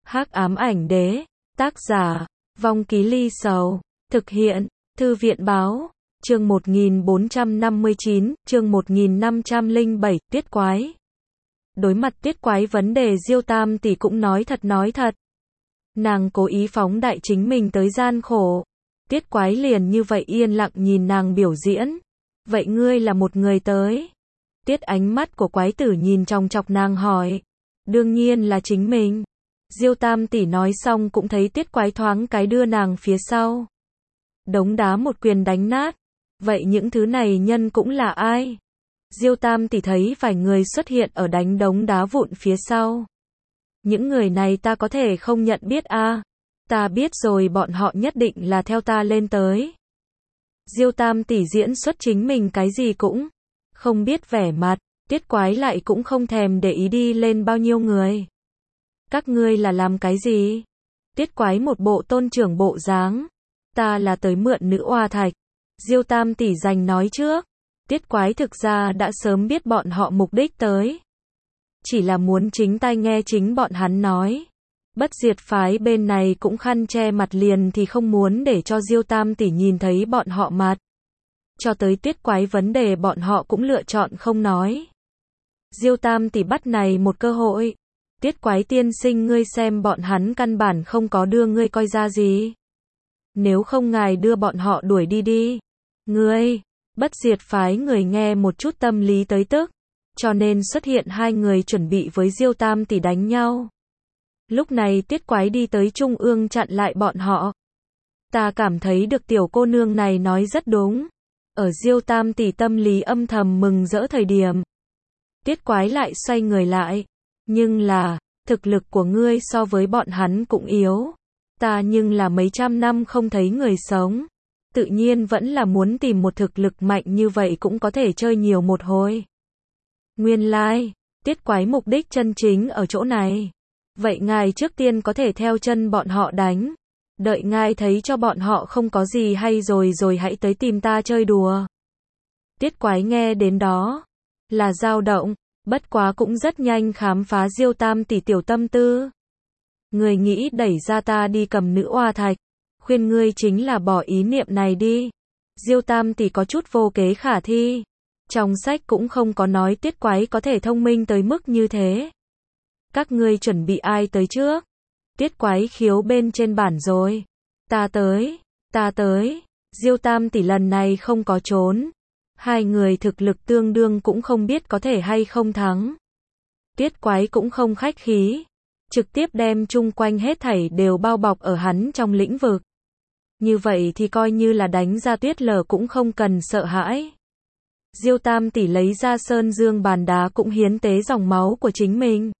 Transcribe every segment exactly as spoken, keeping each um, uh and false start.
Hắc ám ảnh đế, tác giả, Vong Ký Ly Sầu, thực hiện, Thư viện báo, chương một nghìn bốn trăm năm mươi chín, chương một nghìn năm trăm lẻ bảy, Tuyết Quái. Đối mặt Tuyết Quái vấn đề Diêu Tam tỷ cũng nói thật nói thật. Nàng cố ý phóng đại chính mình tới gian khổ. Tuyết Quái liền như vậy yên lặng nhìn nàng biểu diễn. Vậy ngươi là một người tới. Tiết ánh mắt của quái tử nhìn chòng chọc nàng hỏi. Đương nhiên là chính mình. Diêu Tam tỷ nói xong cũng thấy Tiết Quái thoáng cái đưa nàng phía sau. Đống đá một quyền đánh nát. Vậy những thứ này nhân cũng là ai? Diêu Tam tỷ thấy vài người xuất hiện ở đánh đống đá vụn phía sau. Những người này ta có thể không nhận biết a? À? Ta biết rồi, bọn họ nhất định là theo ta lên tới. Diêu Tam tỷ diễn xuất chính mình cái gì cũng không biết vẻ mặt. Tiết Quái lại cũng không thèm để ý đi lên bao nhiêu người. Các ngươi là làm cái gì? Tiết Quái một bộ tôn trưởng bộ dáng. Ta là tới mượn nữ oa thạch. Diêu Tam tỷ giành nói trước. Tiết Quái thực ra đã sớm biết bọn họ mục đích tới. Chỉ là muốn chính tai nghe chính bọn hắn nói. Bất diệt phái bên này cũng khăn che mặt liền thì không muốn để cho Diêu Tam tỷ nhìn thấy bọn họ mặt. Cho tới Tuyết Quái vấn đề bọn họ cũng lựa chọn không nói. Diêu Tam tỷ bắt này một cơ hội. Tiết Quái tiên sinh, ngươi xem bọn hắn căn bản không có đưa ngươi coi ra gì. Nếu không ngài đưa bọn họ đuổi đi đi. Ngươi, bất diệt phái người nghe một chút tâm lý tới tức. Cho nên xuất hiện hai người chuẩn bị với Diêu Tam tỷ đánh nhau. Lúc này Tiết Quái đi tới trung ương chặn lại bọn họ. Ta cảm thấy được tiểu cô nương này nói rất đúng. Ở Diêu Tam tỷ tâm lý âm thầm mừng rỡ thời điểm. Tiết Quái lại xoay người lại. Nhưng là, thực lực của ngươi so với bọn hắn cũng yếu. Ta nhưng là mấy trăm năm không thấy người sống. Tự nhiên vẫn là muốn tìm một thực lực mạnh như vậy cũng có thể chơi nhiều một hồi. Nguyên lai, like, Tiết Quái mục đích chân chính ở chỗ này. Vậy ngài trước tiên có thể theo chân bọn họ đánh. Đợi ngài thấy cho bọn họ không có gì hay rồi rồi hãy tới tìm ta chơi đùa. Tiết Quái nghe đến đó là dao động, bất quá cũng rất nhanh khám phá Diêu Tam tỷ tiểu tâm tư. Người nghĩ đẩy ra ta đi cầm nữ oa thạch, khuyên ngươi chính là bỏ ý niệm này đi. Diêu Tam tỷ có chút vô kế khả thi. Trong sách cũng không có nói Tiết Quái có thể thông minh tới mức như thế. Các ngươi chuẩn bị ai tới trước? Tiết Quái khiếu bên trên bản rồi. Ta tới, ta tới. Diêu Tam tỷ lần này không có trốn. Hai người thực lực tương đương cũng không biết có thể hay không thắng. Tiết Quái cũng không khách khí. Trực tiếp đem chung quanh hết thảy đều bao bọc ở hắn trong lĩnh vực. Như vậy thì coi như là đánh ra tuyết lở cũng không cần sợ hãi. Diêu Tam tỷ lấy ra sơn dương bàn đá cũng hiến tế dòng máu của chính mình.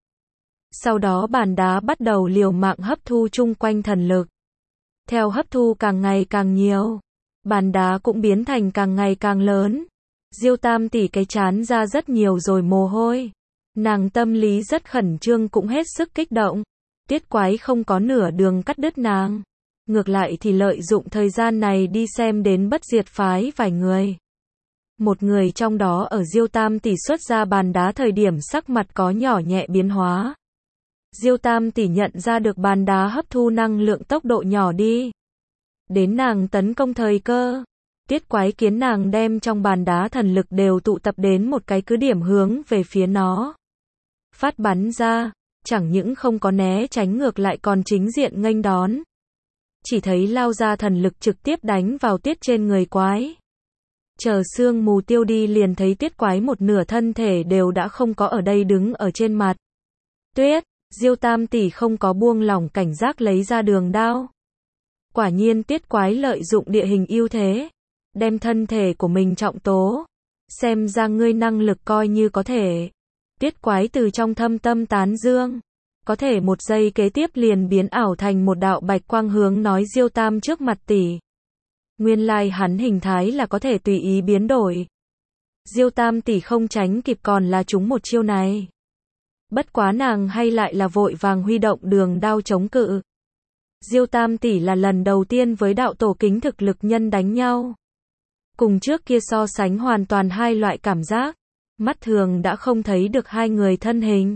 Sau đó bàn đá bắt đầu liều mạng hấp thu chung quanh thần lực. Theo hấp thu càng ngày càng nhiều, bàn đá cũng biến thành càng ngày càng lớn. Diêu Tam tỷ cái chán ra rất nhiều rồi mồ hôi. Nàng tâm lý rất khẩn trương cũng hết sức kích động. Tiết Quái không có nửa đường cắt đứt nàng. Ngược lại thì lợi dụng thời gian này đi xem đến bất diệt phái vài người. Một người trong đó ở Diêu Tam tỷ xuất ra bàn đá thời điểm sắc mặt có nhỏ nhẹ biến hóa. Diêu Tam tỷ nhận ra được bàn đá hấp thu năng lượng tốc độ nhỏ đi. Đến nàng tấn công thời cơ. Tiết Quái kiến nàng đem trong bàn đá thần lực đều tụ tập đến một cái cứ điểm hướng về phía nó. Phát bắn ra, chẳng những không có né tránh ngược lại còn chính diện nghênh đón. Chỉ thấy lao ra thần lực trực tiếp đánh vào tiết trên người quái. Chờ sương mù tiêu đi liền thấy Tiết Quái một nửa thân thể đều đã không có ở đây đứng ở trên mặt. Tuyết, Diêu Tam tỷ không có buông lỏng cảnh giác lấy ra đường đao. Quả nhiên Tiết Quái lợi dụng địa hình ưu thế. Đem thân thể của mình trọng tố. Xem ra ngươi năng lực coi như có thể. Tiết Quái từ trong thâm tâm tán dương. Có thể một giây kế tiếp liền biến ảo thành một đạo bạch quang hướng nói Diêu Tam trước mặt tỷ. Nguyên lai like hắn hình thái là có thể tùy ý biến đổi. Diêu Tam tỷ không tránh kịp còn là trúng một chiêu này. Bất quá nàng hay lại là vội vàng huy động đường đao chống cự. Diêu Tam tỷ là lần đầu tiên với đạo tổ kính thực lực nhân đánh nhau. Cùng trước kia so sánh hoàn toàn hai loại cảm giác. Mắt thường đã không thấy được hai người thân hình.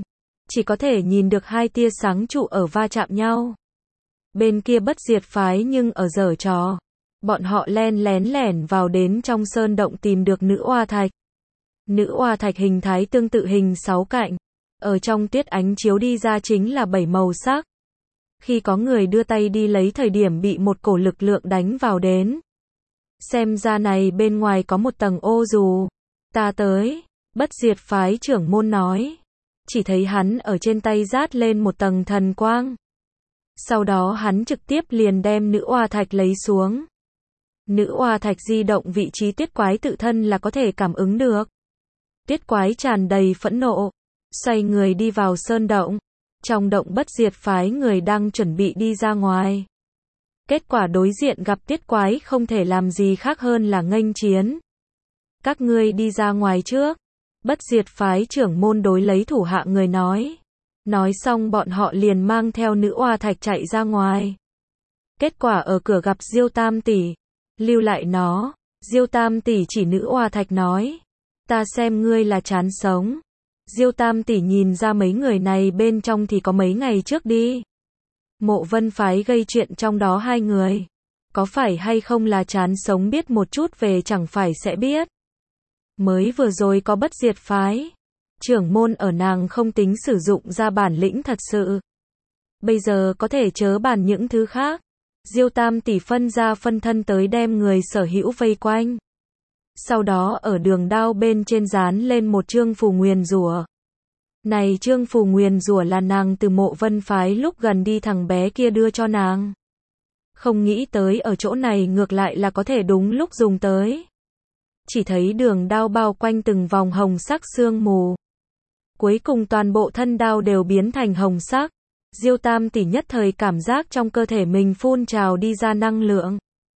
chỉ có thể nhìn được hai tia sáng trụ ở va chạm nhau. Bên kia Bất Diệt phái nhưng ở giở trò. Bọn họ len lén lẻn vào đến trong sơn động tìm được nữ oa thạch. Nữ oa thạch hình thái tương tự hình sáu cạnh. Ở trong tiết ánh chiếu đi ra chính là bảy màu sắc. Khi có người đưa tay đi lấy thời điểm bị một cổ lực lượng đánh vào đến. Xem ra này bên ngoài có một tầng ô dù. Ta tới. Bất Diệt phái trưởng môn nói. Chỉ thấy hắn ở trên tay rát lên một tầng thần quang. Sau đó hắn trực tiếp liền đem nữ oa thạch lấy xuống. Nữ oa thạch di động vị trí tiết quái tự thân là có thể cảm ứng được. Tiết quái tràn đầy phẫn nộ. Xoay người đi vào sơn động. Trong động Bất Diệt phái người đang chuẩn bị đi ra ngoài. Kết quả đối diện gặp tiết quái không thể làm gì khác hơn là nghênh chiến. Các ngươi đi ra ngoài trước. Bất Diệt phái trưởng môn đối lấy thủ hạ người nói. Nói xong bọn họ liền mang theo nữ oa thạch chạy ra ngoài. Kết quả ở cửa gặp Diêu Tam tỷ. Lưu lại nó. Diêu Tam tỷ chỉ nữ oa thạch nói. Ta xem ngươi là chán sống. Diêu Tam tỷ nhìn ra mấy người này bên trong thì có mấy ngày trước đi. Mộ Vân phái gây chuyện trong đó hai người. Có phải hay không là chán sống biết một chút về chẳng phải sẽ biết. Mới vừa rồi có Bất Diệt phái. Trưởng môn ở nàng không tính sử dụng ra bản lĩnh thật sự. Bây giờ có thể chớ bàn những thứ khác. Diêu Tam tỷ phân ra phân thân tới đem người sở hữu vây quanh. Sau đó ở đường đao bên trên dán lên một chương phù nguyền rủa. Này chương phù nguyền rủa là nàng từ Mộ Vân phái lúc gần đi thằng bé kia đưa cho nàng. Không nghĩ tới ở chỗ này ngược lại là có thể đúng lúc dùng tới. Chỉ thấy đường đao bao quanh từng vòng hồng sắc sương mù. Cuối cùng toàn bộ thân đao đều biến thành hồng sắc. Diêu Tam tỷ nhất thời cảm giác trong cơ thể mình phun trào đi ra năng lượng.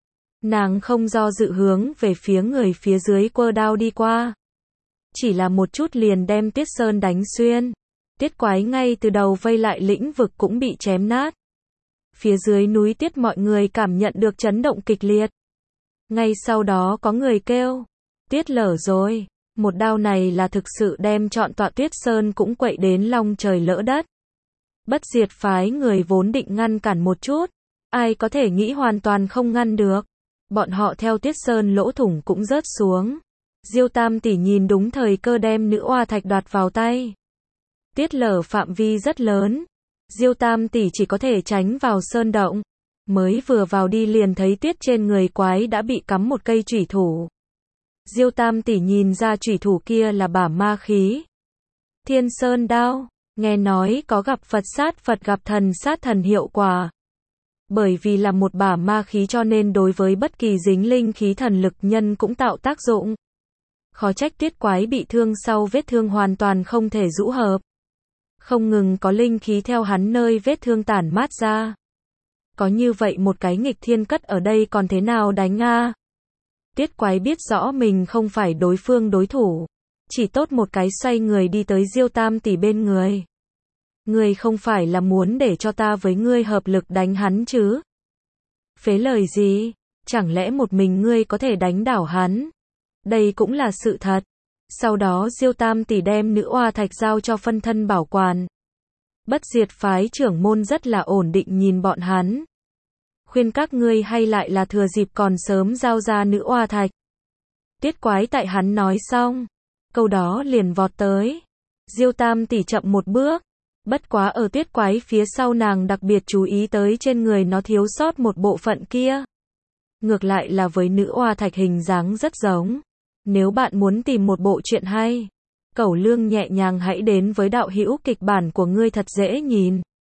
Nàng không do dự hướng về phía người phía dưới quơ đao đi qua. Chỉ là một chút liền đem Tiết Sơn đánh xuyên. Tiết quái ngay từ đầu vây lại lĩnh vực cũng bị chém nát. Phía dưới núi Tiết mọi người cảm nhận được chấn động kịch liệt. Ngay sau đó có người kêu. Tiết lở rồi. Một đao này là thực sự đem trọn tọa Tuyết Sơn cũng quậy đến long trời lỡ đất. Bất Diệt phái người vốn định ngăn cản một chút. Ai có thể nghĩ hoàn toàn không ngăn được. Bọn họ theo Tiết Sơn lỗ thủng cũng rớt xuống. Diêu Tam tỷ nhìn đúng thời cơ đem nữ oa thạch đoạt vào tay. Tiết lở phạm vi rất lớn. Diêu Tam tỷ chỉ có thể tránh vào sơn động. Mới vừa vào đi liền thấy Tiết trên người quái đã bị cắm một cây chủy thủ. Diêu Tam tỷ nhìn ra chủy thủ kia là bả ma khí. Thiên Sơn đao. Nghe nói có gặp Phật sát Phật gặp thần sát thần hiệu quả. Bởi vì là một bả ma khí cho nên đối với bất kỳ dính linh khí thần lực nhân cũng tạo tác dụng. Khó trách Tiết quái bị thương sau vết thương hoàn toàn không thể rũ hợp. Không ngừng có linh khí theo hắn nơi vết thương tản mát ra. Có như vậy một cái nghịch thiên cất ở đây còn thế nào đánh a? Tiết quái biết rõ mình không phải đối phương đối thủ. Chỉ tốt một cái xoay người đi tới Diêu Tam tỷ bên người. Ngươi không phải là muốn để cho ta với ngươi hợp lực đánh hắn chứ? Phế lời gì? Chẳng lẽ một mình ngươi có thể đánh đảo hắn? Đây cũng là sự thật. Sau đó Diêu Tam tỷ đem nữ oa thạch giao cho phân thân bảo quản. Bất Diệt phái trưởng môn rất là ổn định nhìn bọn hắn. Khuyên các ngươi hay lại là thừa dịp còn sớm giao ra nữ oa thạch. Tiết quái tại hắn nói xong. Câu đó liền vọt tới. Diêu Tam tỷ chậm một bước. Bất quá ở Tiết quái phía sau nàng đặc biệt chú ý tới trên người nó thiếu sót một bộ phận kia. Ngược lại là với nữ oa thạch hình dáng rất giống. Nếu bạn muốn tìm một bộ truyện hay, Cẩu Lương nhẹ nhàng hãy đến với đạo hữu kịch bản của ngươi thật dễ nhìn.